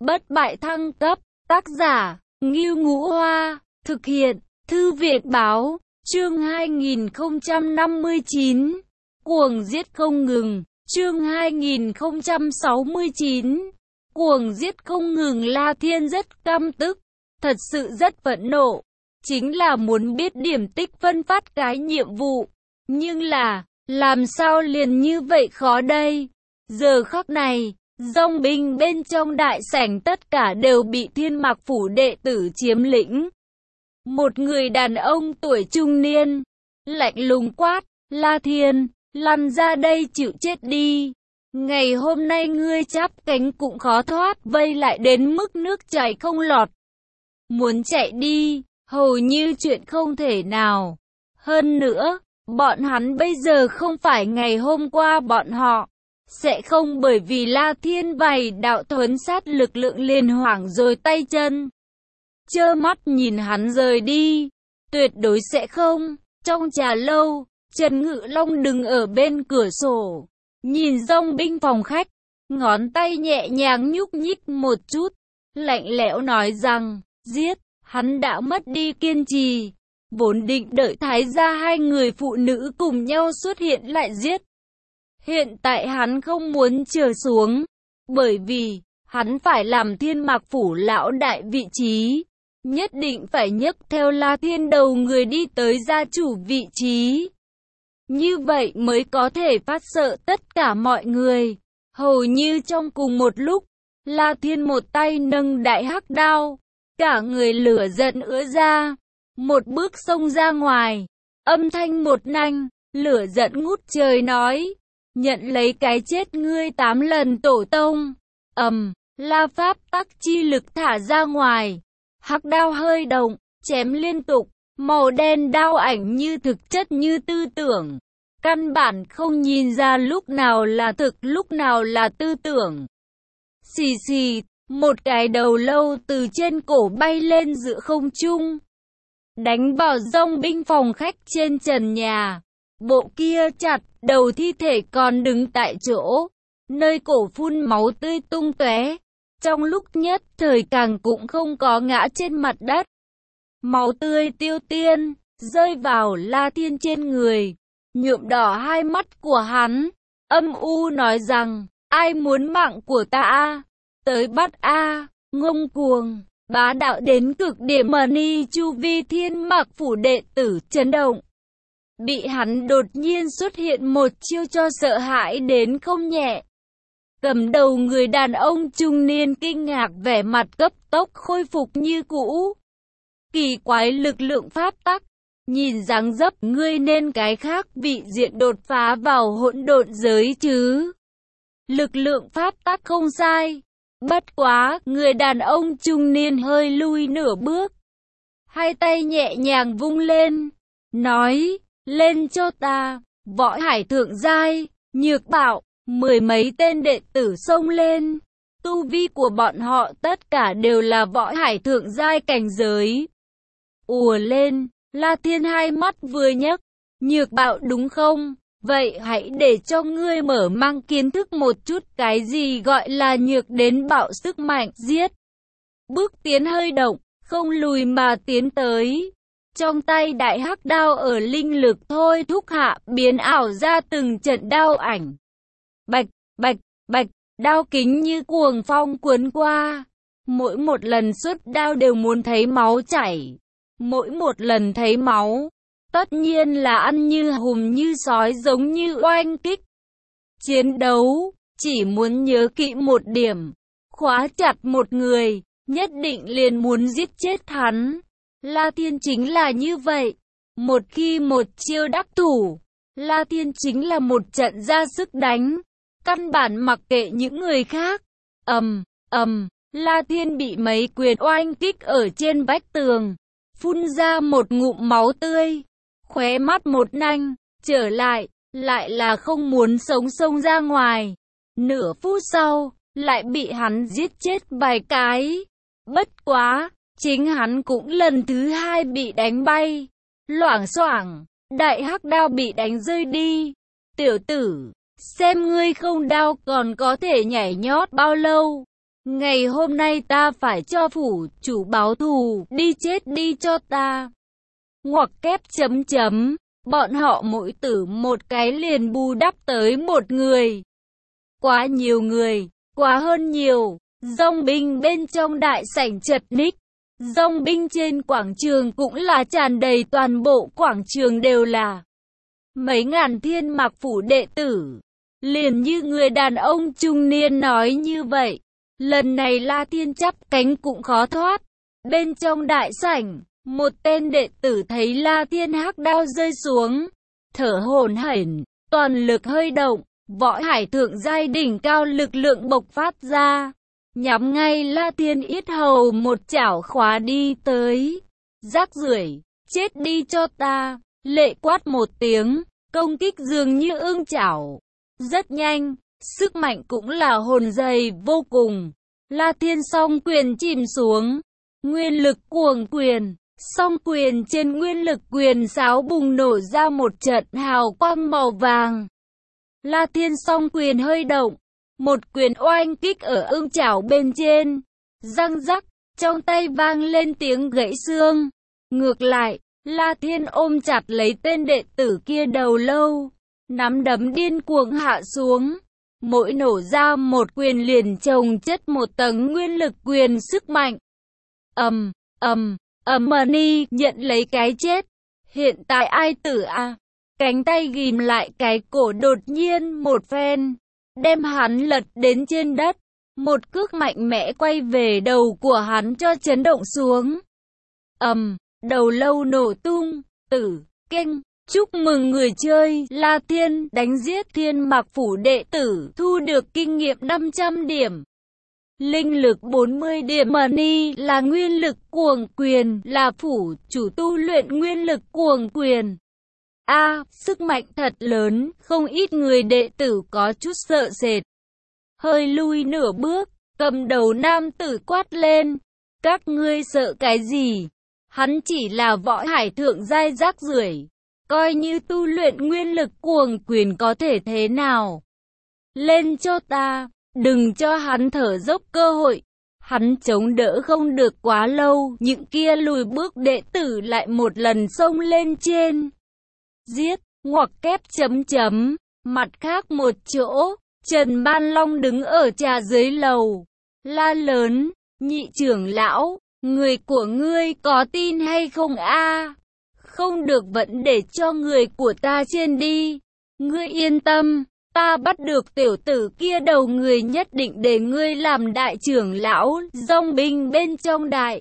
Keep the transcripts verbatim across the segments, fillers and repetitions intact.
Bất bại thăng cấp, tác giả, Ngưu Ngũ Hoa, thực hiện, Thư viện báo, chương hai nghìn không trăm năm mươi chín, cuồng giết không ngừng, chương hai nghìn không trăm sáu mươi chín, cuồng giết không ngừng. La Thiên rất căm tức, thật sự rất phẫn nộ, chính là muốn biết điểm tích phân phát cái nhiệm vụ, nhưng là, làm sao liền như vậy khó đây? Giờ khắc này, dòng binh bên trong đại sảnh tất cả đều bị Thiên Mạc Phủ đệ tử chiếm lĩnh. Một người đàn ông tuổi trung niên, lạnh lùng quát, La Thiên, lăn ra đây chịu chết đi. Ngày hôm nay ngươi chắp cánh cũng khó thoát vây lại đến mức nước chảy không lọt. Muốn chạy đi, hầu như chuyện không thể nào. Hơn nữa, bọn hắn bây giờ không phải ngày hôm qua bọn họ. Sẽ không bởi vì La Thiên bày đạo thuấn sát lực lượng liền hoảng rồi tay chân. Trơ mắt nhìn hắn rời đi. Tuyệt đối sẽ không. Trong trà lâu, Trần Ngự Long đứng ở bên cửa sổ. Nhìn dòng binh phòng khách. Ngón tay nhẹ nhàng nhúc nhích một chút. Lạnh lẽo nói rằng, giết, hắn đã mất đi kiên trì. Vốn định đợi thái gia hai người phụ nữ cùng nhau xuất hiện lại giết. Hiện tại hắn không muốn chờ xuống, bởi vì, hắn phải làm Thiên Mạc Phủ lão đại vị trí. Nhất định phải nhấc theo La Thiên đầu người đi tới gia chủ vị trí. Như vậy mới có thể phát sợ tất cả mọi người. Hầu như trong cùng một lúc, La Thiên một tay nâng đại hắc đao, cả người lửa giận ứa ra. Một bước xông ra ngoài, âm thanh một nanh, lửa giận ngút trời nói. Nhận lấy cái chết ngươi tám lần tổ tông. Ầm, la pháp tắc chi lực thả ra ngoài. Hắc đao hơi động, chém liên tục. Màu đen đao ảnh như thực chất như tư tưởng. Căn bản không nhìn ra lúc nào là thực lúc nào là tư tưởng. Xì xì, một cái đầu lâu từ trên cổ bay lên giữa không trung. Đánh vào dòng binh phòng khách trên trần nhà. Bộ kia chặt, đầu thi thể còn đứng tại chỗ, nơi cổ phun máu tươi tung tóe. Trong lúc nhất thời càng cũng không có ngã trên mặt đất. Máu tươi tiêu tiên, rơi vào La Thiên trên người, nhuộm đỏ hai mắt của hắn, âm u nói rằng, ai muốn mạng của ta, tới bắt a, ngông cuồng, bá đạo đến cực điểm. Mani chu vi Thiên Mạc Phủ đệ tử chấn động. Bị hắn đột nhiên xuất hiện một chiêu cho sợ hãi đến không nhẹ. Cầm đầu người đàn ông trung niên kinh ngạc, vẻ mặt cấp tốc khôi phục như cũ. Kỳ quái lực lượng pháp tắc, nhìn dáng dấp ngươi nên cái khác vị diện đột phá vào hỗn độn giới chứ. Lực lượng pháp tắc không sai. Bất quá, người đàn ông trung niên hơi lui nửa bước. Hai tay nhẹ nhàng vung lên, nói, lên cho ta, võ hải thượng giai, nhược bạo, mười mấy tên đệ tử xông lên. Tu vi của bọn họ tất cả đều là võ hải thượng giai cảnh giới. Ùa lên, La Thiên hai mắt vừa nhấc, nhược bạo đúng không? Vậy hãy để cho ngươi mở mang kiến thức một chút cái gì gọi là nhược đến bạo sức mạnh. Giết! Bước tiến hơi động, không lùi mà tiến tới. Trong tay đại hắc đao ở linh lực thôi thúc hạ biến ảo ra từng trận đao ảnh. Bạch, bạch, bạch, đao kính như cuồng phong cuốn qua. Mỗi một lần xuất đao đều muốn thấy máu chảy. Mỗi một lần thấy máu, tất nhiên là ăn như hùm như sói giống như oanh kích. Chiến đấu, chỉ muốn nhớ kỹ một điểm. Khóa chặt một người, nhất định liền muốn giết chết hắn. La Thiên chính là như vậy. Một khi một chiêu đắc thủ, La Thiên chính là một trận ra sức đánh. Căn bản mặc kệ những người khác. Ầm, ầm, La Thiên bị mấy quyền oanh kích ở trên vách tường. Phun ra một ngụm máu tươi. Khóe mắt một nanh, trở lại, lại là không muốn sống xông ra ngoài. Nửa phút sau, lại bị hắn giết chết vài cái. Bất quá, chính hắn cũng lần thứ hai bị đánh bay. Loảng xoảng, đại hắc đao bị đánh rơi đi. Tiểu tử, xem ngươi không đao còn có thể nhảy nhót bao lâu. Ngày hôm nay ta phải cho phủ chủ báo thù, đi chết đi cho ta. Ngoặc kép chấm chấm, bọn họ mỗi tử một cái liền bù đắp tới một người. Quá nhiều người, quá hơn nhiều, dòng binh bên trong đại sảnh chật ních. Dòng binh trên quảng trường cũng là tràn đầy, toàn bộ quảng trường đều là mấy ngàn Thiên Mạc Phủ đệ tử. Liền như người đàn ông trung niên nói như vậy, lần này La Thiên chắp cánh cũng khó thoát. Bên trong đại sảnh, một tên đệ tử thấy La Thiên hắc đao rơi xuống, thở hổn hển, toàn lực hơi động, võ hải thượng giai đỉnh cao lực lượng bộc phát ra, nhắm ngay La Thiên yết hầu một chảo khóa đi tới. Rác rưởi, chết đi cho ta. Lệ quát một tiếng, công kích dường như ương chảo. Rất nhanh, sức mạnh cũng là hồn dày vô cùng. La Thiên song quyền chìm xuống, nguyên lực cuồng quyền, song quyền trên nguyên lực quyền sáo bùng nổ ra một trận hào quang màu vàng. La Thiên song quyền hơi động, một quyền oanh kích ở ương chảo bên trên, răng rắc, trong tay vang lên tiếng gãy xương. Ngược lại, La Thiên ôm chặt lấy tên đệ tử kia đầu lâu, nắm đấm điên cuồng hạ xuống, mỗi nổ ra một quyền liền chồng chất một tầng nguyên lực quyền sức mạnh. Ầm, ầm, ầm ni nhận lấy cái chết. Hiện tại ai tử a? Cánh tay ghim lại cái cổ, đột nhiên một phen đem hắn lật đến trên đất, một cước mạnh mẽ quay về đầu của hắn cho chấn động xuống. Ầm, đầu lâu nổ tung. Tử kinh, chúc mừng người chơi La Thiên đánh giết Thiên Mạc Phủ đệ tử, thu được kinh nghiệm năm trăm điểm, linh lực bốn mươi điểm. Money là nguyên lực cuồng quyền, là phủ chủ tu luyện nguyên lực cuồng quyền. A, à, sức mạnh thật lớn, không ít người đệ tử có chút sợ sệt. Hơi lui nửa bước, cầm đầu nam tử quát lên, các ngươi sợ cái gì? Hắn chỉ là võ hải thượng giai rác rưởi, coi như tu luyện nguyên lực cuồng quyền có thể thế nào? Lên cho ta, đừng cho hắn thở dốc cơ hội. Hắn chống đỡ không được quá lâu, những kia lùi bước đệ tử lại một lần xông lên trên. Giết, ngoặc kép chấm chấm, mặt khác một chỗ, Trần Ban Long đứng ở trà dưới lầu, la lớn, nhị trưởng lão, người của ngươi có tin hay không a? Không được vẫn để cho người của ta trên đi. Ngươi yên tâm, ta bắt được tiểu tử kia đầu người nhất định để ngươi làm đại trưởng lão. Dòng binh bên trong đại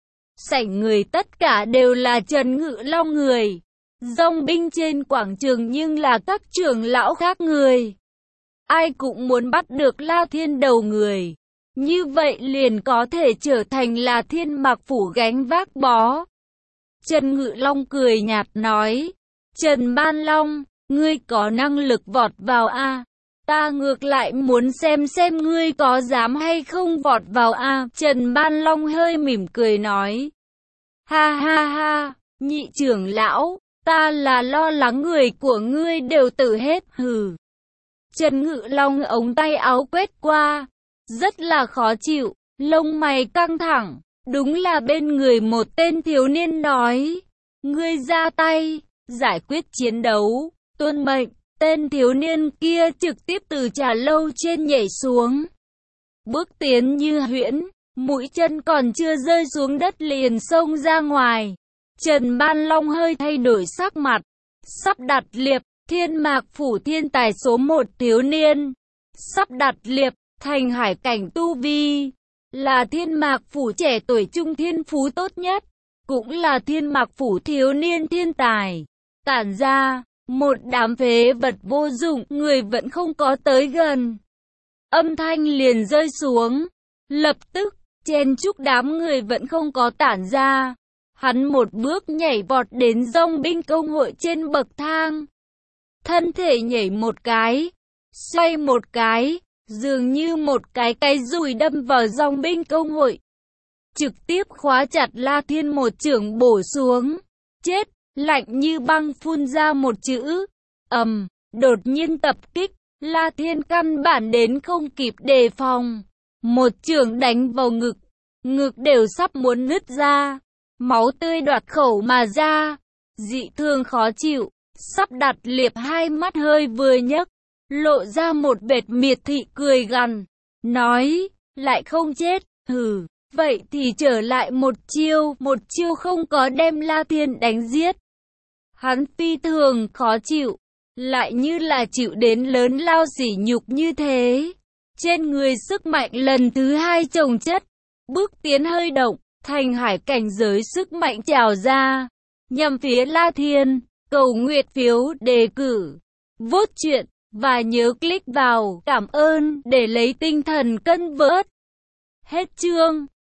sảnh người tất cả đều là Trần Ngự Long người. Dòng binh trên quảng trường nhưng là các trưởng lão khác người. Ai cũng muốn bắt được La Thiên đầu người. Như vậy liền có thể trở thành là Thiên Mạc Phủ gánh vác bó. Trần Ngự Long cười nhạt nói, Trần Ban Long, ngươi có năng lực vọt vào a? Ta ngược lại muốn xem xem ngươi có dám hay không vọt vào a. Trần Ban Long hơi mỉm cười nói, ha ha ha, nhị trưởng lão, ta là lo lắng người của ngươi đều tử hết. Hừ. Trần Ngự Long ống tay áo quét qua, rất là khó chịu, lông mày căng thẳng. Đúng là bên người một tên thiếu niên nói, ngươi ra tay, giải quyết chiến đấu, tuân mệnh. Tên thiếu niên kia trực tiếp từ trà lâu trên nhảy xuống, bước tiến như huyễn, mũi chân còn chưa rơi xuống đất liền xông ra ngoài. Trần Ban Long hơi thay đổi sắc mặt, sắp đặt liệp, Thiên Mạc Phủ thiên tài số một thiếu niên, sắp đặt liệp, thành hải cảnh tu vi, là Thiên Mạc Phủ trẻ tuổi trung thiên phú tốt nhất, cũng là Thiên Mạc Phủ thiếu niên thiên tài. Tản ra, một đám phế vật vô dụng, người vẫn không có tới gần. Âm thanh liền rơi xuống, lập tức, chen chúc đám người vẫn không có tản ra. Hắn một bước nhảy vọt đến dòng binh công hội trên bậc thang. Thân thể nhảy một cái, xoay một cái, dường như một cái cái dùi đâm vào dòng binh công hội. Trực tiếp khóa chặt La Thiên một chưởng bổ xuống. Chết, lạnh như băng phun ra một chữ. Ầm, đột nhiên tập kích, La Thiên căn bản đến không kịp đề phòng. một chưởng đánh vào ngực, ngực đều sắp muốn nứt ra, máu tươi đoạt khẩu mà ra, dị thường khó chịu, sắp đặt liệp hai mắt hơi vừa nhấc, lộ ra một vệt miệt thị cười gằn, nói, lại không chết, hừ, vậy thì trở lại một chiêu, một chiêu không có đem La Thiên đánh giết. Hắn phi thường khó chịu, lại như là chịu đến lớn lao sỉ nhục như thế. Trên người sức mạnh lần thứ hai chồng chất, bước tiến hơi động, thành hải cảnh giới sức mạnh trào ra, nhằm phía La Thiên, cầu nguyện phiếu đề cử, vote chuyện, và nhớ click vào cảm ơn để lấy tinh thần cân vớt. Hết chương.